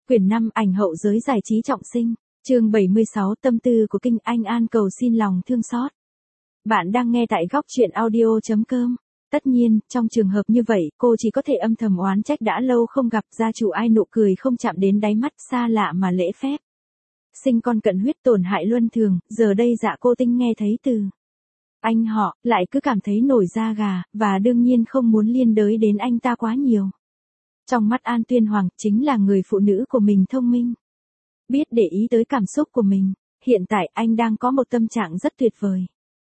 Quyển 5 ảnh hậu giới giải trí trọng sinh, chương 76 tâm tư của Kinh Anh An cầu xin lòng thương xót. Bạn đang nghe tại góc truyện audio.com. Tất nhiên, trong trường hợp như vậy, cô chỉ có thể âm thầm oán trách đã lâu không gặp gia chủ ai nụ cười không chạm đến đáy mắt xa lạ mà lễ phép. Sinh con cận huyết tổn hại luân thường, giờ đây Dạ Cô Tinh nghe thấy từ anh họ, lại cứ cảm thấy nổi da gà, và đương nhiên không muốn liên đới đến anh ta quá nhiều. Trong mắt An Tuyên Hoàng, chính là người phụ nữ của mình thông minh. Biết để ý tới cảm xúc của mình, hiện tại anh đang có một tâm trạng rất tuyệt vời.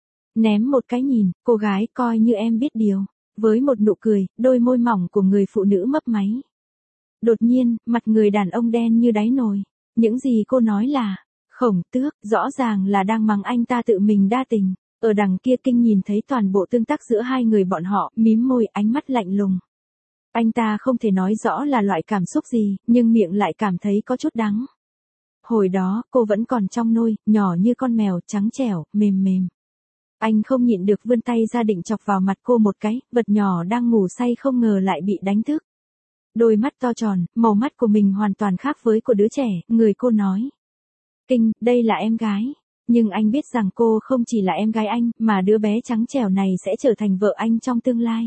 Ném một cái nhìn, cô gái coi như em biết điều, với một nụ cười, đôi môi mỏng của người phụ nữ mấp máy. Đột nhiên, mặt người đàn ông đen như đáy nồi. Những gì cô nói là, Khổng Tước, rõ ràng là đang mắng anh ta tự mình đa tình. Ở đằng kia Kinh nhìn thấy toàn bộ tương tác giữa hai người bọn họ, mím môi, ánh mắt lạnh lùng. Anh ta không thể nói rõ là loại cảm xúc gì, nhưng miệng lại cảm thấy có chút đắng. Hồi đó, cô vẫn còn trong nôi, nhỏ như con mèo, trắng trẻo, mềm mềm. Anh không nhịn được vươn tay ra định chọc vào mặt cô một cái, vật nhỏ đang ngủ say không ngờ lại bị đánh thức. Đôi mắt to tròn, màu mắt của mình hoàn toàn khác với của đứa trẻ, người cô nói. Kinh, đây là em gái. Nhưng anh biết rằng cô không chỉ là em gái anh, mà đứa bé trắng trẻo này sẽ trở thành vợ anh trong tương lai.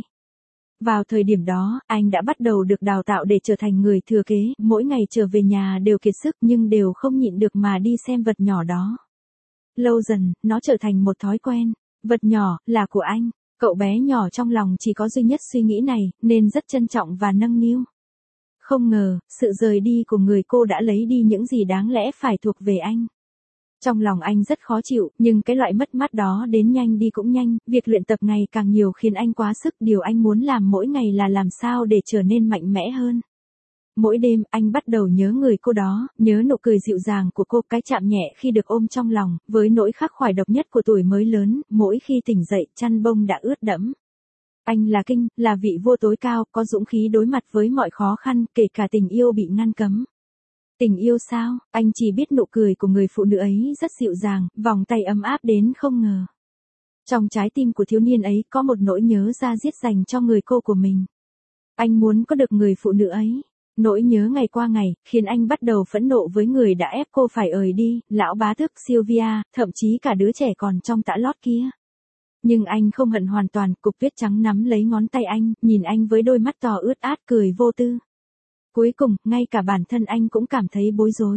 Vào thời điểm đó, anh đã bắt đầu được đào tạo để trở thành người thừa kế, mỗi ngày trở về nhà đều kiệt sức nhưng đều không nhịn được mà đi xem vật nhỏ đó. Lâu dần, nó trở thành một thói quen. Vật nhỏ, là của anh. Cậu bé nhỏ trong lòng chỉ có duy nhất suy nghĩ này, nên rất trân trọng và nâng niu. Không ngờ, sự rời đi của người cô đã lấy đi những gì đáng lẽ phải thuộc về anh. Trong lòng anh rất khó chịu, nhưng cái loại mất mát đó đến nhanh đi cũng nhanh, việc luyện tập ngày càng nhiều khiến anh quá sức, điều anh muốn làm mỗi ngày là làm sao để trở nên mạnh mẽ hơn. Mỗi đêm, anh bắt đầu nhớ người cô đó, nhớ nụ cười dịu dàng của cô, cái chạm nhẹ khi được ôm trong lòng, với nỗi khắc khoải độc nhất của tuổi mới lớn, mỗi khi tỉnh dậy, chăn bông đã ướt đẫm. Anh là Kinh, là vị vua tối cao, có dũng khí đối mặt với mọi khó khăn, kể cả tình yêu bị ngăn cấm. Tình yêu sao, anh chỉ biết nụ cười của người phụ nữ ấy rất dịu dàng, vòng tay ấm áp đến không ngờ. Trong trái tim của thiếu niên ấy có một nỗi nhớ da diết dành cho người cô của mình. Anh muốn có được người phụ nữ ấy. Nỗi nhớ ngày qua ngày, khiến anh bắt đầu phẫn nộ với người đã ép cô phải rời đi, lão bá tước Sylvia, thậm chí cả đứa trẻ còn trong tã lót kia. Nhưng anh không hận hoàn toàn, cục tuyết trắng nắm lấy ngón tay anh, nhìn anh với đôi mắt to ướt át cười vô tư. Cuối cùng, ngay cả bản thân anh cũng cảm thấy bối rối.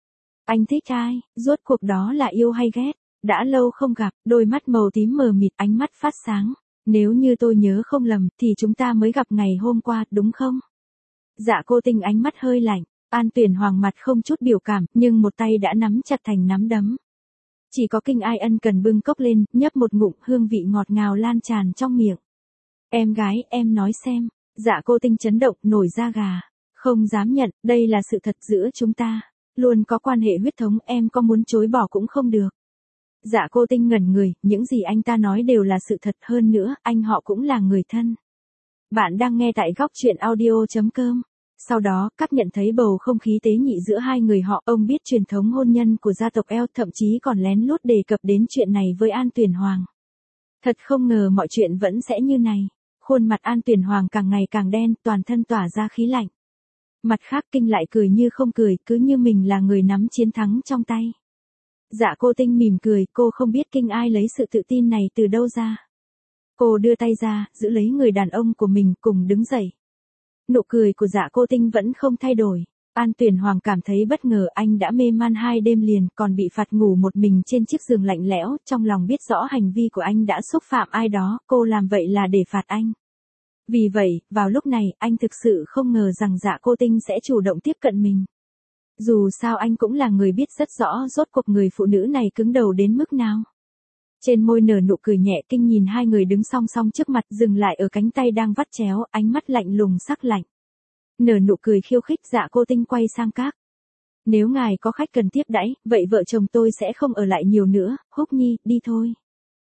Anh thích ai, rốt cuộc đó là yêu hay ghét? Đã lâu không gặp, đôi mắt màu tím mờ mịt, ánh mắt phát sáng. Nếu như tôi nhớ không lầm, thì chúng ta mới gặp ngày hôm qua, đúng không? Dạ Cô Tinh ánh mắt hơi lạnh, An Tuyển Hoàng mặt không chút biểu cảm, nhưng một tay đã nắm chặt thành nắm đấm. Chỉ có Kinh Ai ân cần bưng cốc lên, nhấp một ngụm, hương vị ngọt ngào lan tràn trong miệng. Em gái, em nói xem. Dạ Cô Tinh chấn động, nổi da gà. Không dám nhận, đây là sự thật giữa chúng ta. Luôn có quan hệ huyết thống, em có muốn chối bỏ cũng không được. Dạ Cô Tinh ngẩn người, những gì anh ta nói đều là sự thật, hơn nữa, anh họ cũng là người thân. Bạn đang nghe tại góc truyện audio.com. Sau đó, các nhận thấy bầu không khí tế nhị giữa hai người họ, ông biết truyền thống hôn nhân của gia tộc El, thậm chí còn lén lút đề cập đến chuyện này với An Tuyển Hoàng. Thật không ngờ mọi chuyện vẫn sẽ như này. Khuôn mặt An Tuyển Hoàng càng ngày càng đen, toàn thân tỏa ra khí lạnh. Mặt khác Kinh lại cười như không cười, cứ như mình là người nắm chiến thắng trong tay. Dạ Cô Tinh mỉm cười, cô không biết Kinh Ai lấy sự tự tin này từ đâu ra. Cô đưa tay ra, giữ lấy người đàn ông của mình, cùng đứng dậy. Nụ cười của Dạ Cô Tinh vẫn không thay đổi. An Tuyển Hoàng cảm thấy bất ngờ, anh đã mê man 2 đêm liền, còn bị phạt ngủ một mình trên chiếc giường lạnh lẽo, trong lòng biết rõ hành vi của anh đã xúc phạm ai đó, cô làm vậy là để phạt anh. Vì vậy, vào lúc này, anh thực sự không ngờ rằng Dạ Cô Tinh sẽ chủ động tiếp cận mình. Dù sao anh cũng là người biết rất rõ rốt cuộc người phụ nữ này cứng đầu đến mức nào. Trên môi nở nụ cười nhẹ, Kinh nhìn hai người đứng song song trước mặt, dừng lại ở cánh tay đang vắt chéo, ánh mắt lạnh lùng sắc lạnh. Nở nụ cười khiêu khích, Dạ Cô Tinh quay sang các. Nếu ngài có khách cần tiếp đãi, vậy vợ chồng tôi sẽ không ở lại nhiều nữa, Húc Nhi, đi thôi.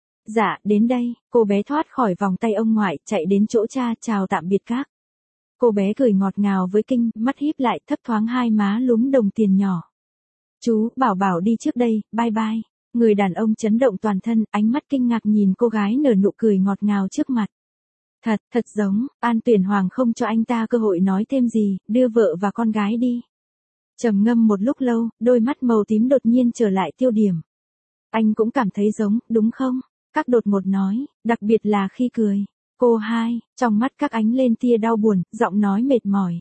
Dạ, đến đây, cô bé thoát khỏi vòng tay ông ngoại, chạy đến chỗ cha, chào tạm biệt các. Cô bé cười ngọt ngào với Kinh, mắt híp lại, thấp thoáng hai má lúm đồng tiền nhỏ. Chú, bảo bảo đi trước đây, bye bye. Người đàn ông chấn động toàn thân, ánh mắt kinh ngạc nhìn cô gái nở nụ cười ngọt ngào trước mặt. Thật giống, An Tuyển Hoàng không cho anh ta cơ hội nói thêm gì, đưa vợ và con gái đi. Trầm ngâm một lúc lâu, đôi mắt màu tím đột nhiên trở lại tiêu điểm. Anh cũng cảm thấy giống, đúng không? Các đột ngột nói, đặc biệt là khi cười. Cô hai, trong mắt các ánh lên tia đau buồn, giọng nói mệt mỏi.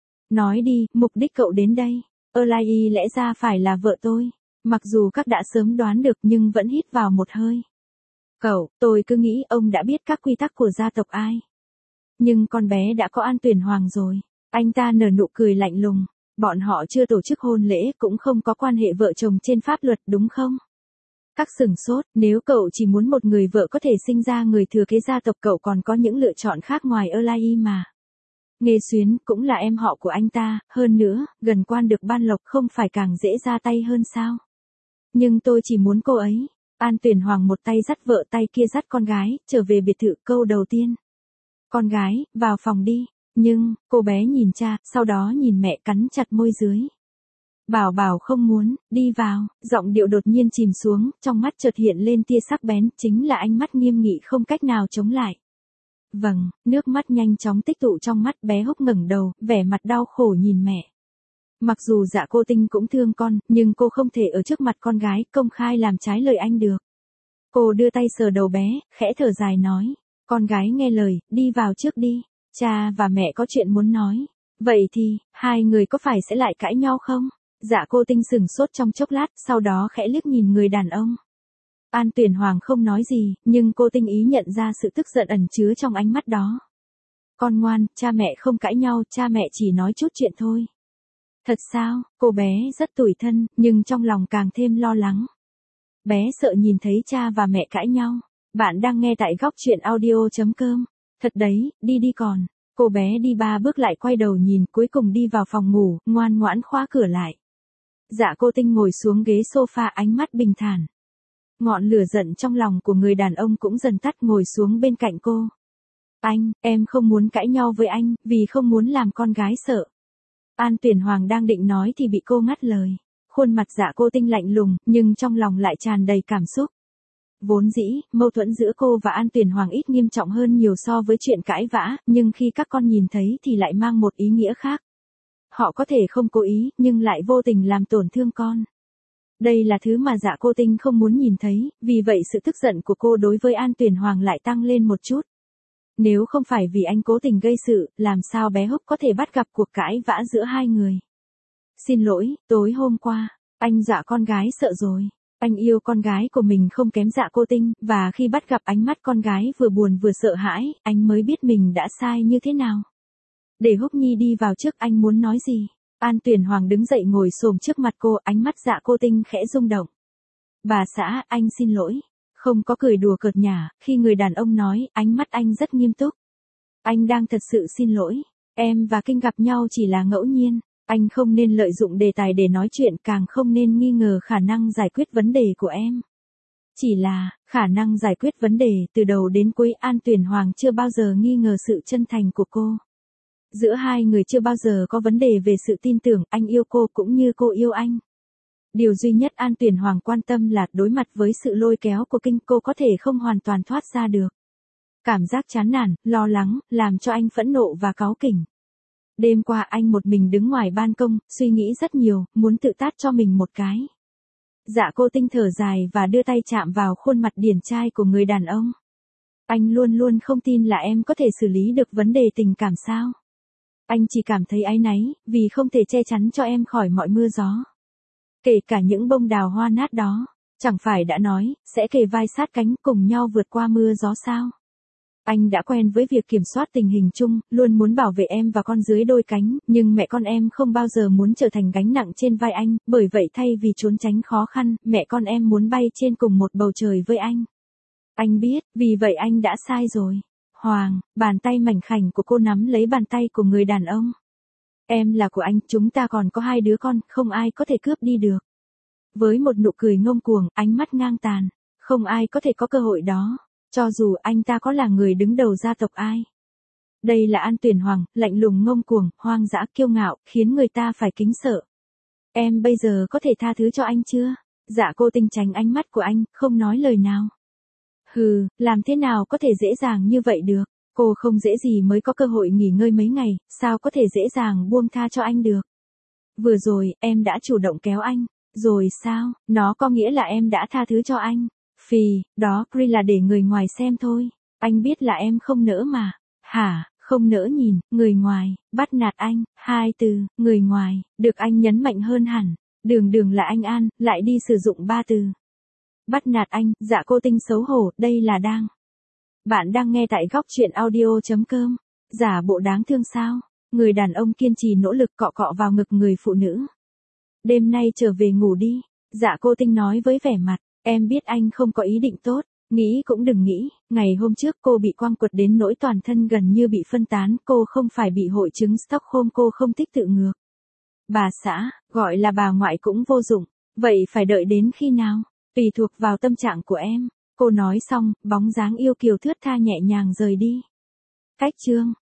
Nói đi, mục đích cậu đến đây. Erlai lẽ ra phải là vợ tôi. Mặc dù các đã sớm đoán được nhưng vẫn hít vào một hơi. Cậu, tôi cứ nghĩ ông đã biết các quy tắc của gia tộc ai. Nhưng con bé đã có An Tuyển Hoàng rồi. Anh ta nở nụ cười lạnh lùng. Bọn họ chưa tổ chức hôn lễ cũng không có quan hệ vợ chồng trên pháp luật đúng không? Các sửng sốt, nếu cậu chỉ muốn một người vợ có thể sinh ra người thừa kế gia tộc cậu còn có những lựa chọn khác ngoài Erlai mà. Nghê Xuyến cũng là em họ của anh ta, hơn nữa, gần quan được ban lộc không phải càng dễ ra tay hơn sao? Nhưng tôi chỉ muốn cô ấy. An Tuyển Hoàng một tay dắt vợ tay kia dắt con gái, trở về biệt thự câu đầu tiên. Con gái, vào phòng đi. Nhưng, cô bé nhìn cha, sau đó nhìn mẹ cắn chặt môi dưới. Bảo bảo không muốn, đi vào, giọng điệu đột nhiên chìm xuống, trong mắt chợt hiện lên tia sắc bén, chính là ánh mắt nghiêm nghị không cách nào chống lại. Vâng, nước mắt nhanh chóng tích tụ trong mắt bé Húc ngẩng đầu, vẻ mặt đau khổ nhìn mẹ. Mặc dù Dạ Cô Tinh cũng thương con, nhưng cô không thể ở trước mặt con gái công khai làm trái lời anh được. Cô đưa tay sờ đầu bé, khẽ thở dài nói, con gái nghe lời, đi vào trước đi, cha và mẹ có chuyện muốn nói. Vậy thì, hai người có phải sẽ lại cãi nhau không? Dạ Cô Tinh sửng sốt trong chốc lát, sau đó khẽ liếc nhìn người đàn ông. An Tuyển Hoàng không nói gì, nhưng cô tinh ý nhận ra sự tức giận ẩn chứa trong ánh mắt đó. Con ngoan, cha mẹ không cãi nhau, cha mẹ chỉ nói chút chuyện thôi. Thật sao, cô bé rất tủi thân, nhưng trong lòng càng thêm lo lắng. Bé sợ nhìn thấy cha và mẹ cãi nhau. Bạn đang nghe tại góc truyện audio.com. Thật đấy, đi đi còn. Cô bé đi 3 bước lại quay đầu nhìn, cuối cùng đi vào phòng ngủ, ngoan ngoãn khóa cửa lại. Dạ Cô Tinh ngồi xuống ghế sofa ánh mắt bình thản. Ngọn lửa giận trong lòng của người đàn ông cũng dần tắt ngồi xuống bên cạnh cô. Anh, em không muốn cãi nhau với anh, vì không muốn làm con gái sợ. An Tuyển Hoàng đang định nói thì bị cô ngắt lời. Khuôn mặt Dạ Cô Tinh lạnh lùng, nhưng trong lòng lại tràn đầy cảm xúc. Vốn dĩ, mâu thuẫn giữa cô và An Tuyển Hoàng ít nghiêm trọng hơn nhiều so với chuyện cãi vã, nhưng khi các con nhìn thấy thì lại mang một ý nghĩa khác. Họ có thể không cố ý, nhưng lại vô tình làm tổn thương con. Đây là thứ mà Dạ Cô Tinh không muốn nhìn thấy, vì vậy sự tức giận của cô đối với An Tuyển Hoàng lại tăng lên một chút. Nếu không phải vì anh cố tình gây sự, làm sao bé Húc có thể bắt gặp cuộc cãi vã giữa hai người. Xin lỗi, tối hôm qua, anh dọa con gái sợ rồi. Anh yêu con gái của mình không kém Dạ Cô Tinh, và khi bắt gặp ánh mắt con gái vừa buồn vừa sợ hãi, anh mới biết mình đã sai như thế nào. Để Húc Nhi đi vào trước, anh muốn nói gì? An Tuyển Hoàng đứng dậy ngồi xổm trước mặt cô, ánh mắt Dạ Cô Tinh khẽ rung động. Bà xã, anh xin lỗi. Không có cười đùa cợt nhả, khi người đàn ông nói, ánh mắt anh rất nghiêm túc. Anh đang thật sự xin lỗi. Em và Kinh gặp nhau chỉ là ngẫu nhiên. Anh không nên lợi dụng đề tài để nói chuyện, càng không nên nghi ngờ khả năng giải quyết vấn đề của em. Chỉ là, khả năng giải quyết vấn đề, từ đầu đến cuối An Tuyển Hoàng chưa bao giờ nghi ngờ sự chân thành của cô. Giữa hai người chưa bao giờ có vấn đề về sự tin tưởng, anh yêu cô cũng như cô yêu anh. Điều duy nhất An Tuyển Hoàng quan tâm là đối mặt với sự lôi kéo của Kinh, cô có thể không hoàn toàn thoát ra được. Cảm giác chán nản, lo lắng, làm cho anh phẫn nộ và cáu kỉnh. Đêm qua anh một mình đứng ngoài ban công, suy nghĩ rất nhiều, muốn tự tát cho mình một cái. Dạ Cô Tinh thở dài và đưa tay chạm vào khuôn mặt điển trai của người đàn ông. Anh luôn luôn không tin là em có thể xử lý được vấn đề tình cảm sao. Anh chỉ cảm thấy áy náy, vì không thể che chắn cho em khỏi mọi mưa gió. Kể cả những bông đào hoa nát đó, chẳng phải đã nói, sẽ kề vai sát cánh cùng nhau vượt qua mưa gió sao. Anh đã quen với việc kiểm soát tình hình chung, luôn muốn bảo vệ em và con dưới đôi cánh, nhưng mẹ con em không bao giờ muốn trở thành gánh nặng trên vai anh, bởi vậy thay vì trốn tránh khó khăn, mẹ con em muốn bay trên cùng một bầu trời với anh. Anh biết, vì vậy anh đã sai rồi. Hoàng, bàn tay mảnh khảnh của cô nắm lấy bàn tay của người đàn ông. Em là của anh, chúng ta còn có 2 đứa con, không ai có thể cướp đi được. Với một nụ cười ngông cuồng, ánh mắt ngang tàn, không ai có thể có cơ hội đó, cho dù anh ta có là người đứng đầu gia tộc ai. Đây là An Tuyển Hoàng, lạnh lùng ngông cuồng, hoang dã kiêu ngạo, khiến người ta phải kính sợ. Em bây giờ có thể tha thứ cho anh chưa? Dạ Cô Tinh tránh ánh mắt của anh, không nói lời nào. Hừ, làm thế nào có thể dễ dàng như vậy được? Cô không dễ gì mới có cơ hội nghỉ ngơi mấy ngày, sao có thể dễ dàng buông tha cho anh được? Vừa rồi, em đã chủ động kéo anh. Rồi sao, nó có nghĩa là em đã tha thứ cho anh. Phì, đó Cree là để người ngoài xem thôi. Anh biết là em không nỡ mà. Hả, không nỡ nhìn, người ngoài, bắt nạt anh, 2 từ, người ngoài, được anh nhấn mạnh hơn hẳn. Đường đường là anh An, lại đi sử dụng 3 từ. Bắt nạt anh, dạ cô Tinh xấu hổ, đây là đang. Bạn đang nghe tại góc truyện audio.com. Giả bộ đáng thương sao? Người đàn ông kiên trì nỗ lực cọ cọ vào ngực người phụ nữ. Đêm nay trở về ngủ đi. Dạ cô Tinh nói với vẻ mặt, em biết anh không có ý định tốt. Nghĩ cũng đừng nghĩ, ngày hôm trước cô bị quăng quật đến nỗi toàn thân gần như bị phân tán, cô không phải bị hội chứng Stockholm, cô không thích tự ngược. Bà xã, gọi là bà ngoại cũng vô dụng, vậy phải đợi đến khi nào? Tùy thuộc vào tâm trạng của em. Cô nói xong, bóng dáng yêu kiều thướt tha nhẹ nhàng rời đi. Cách chương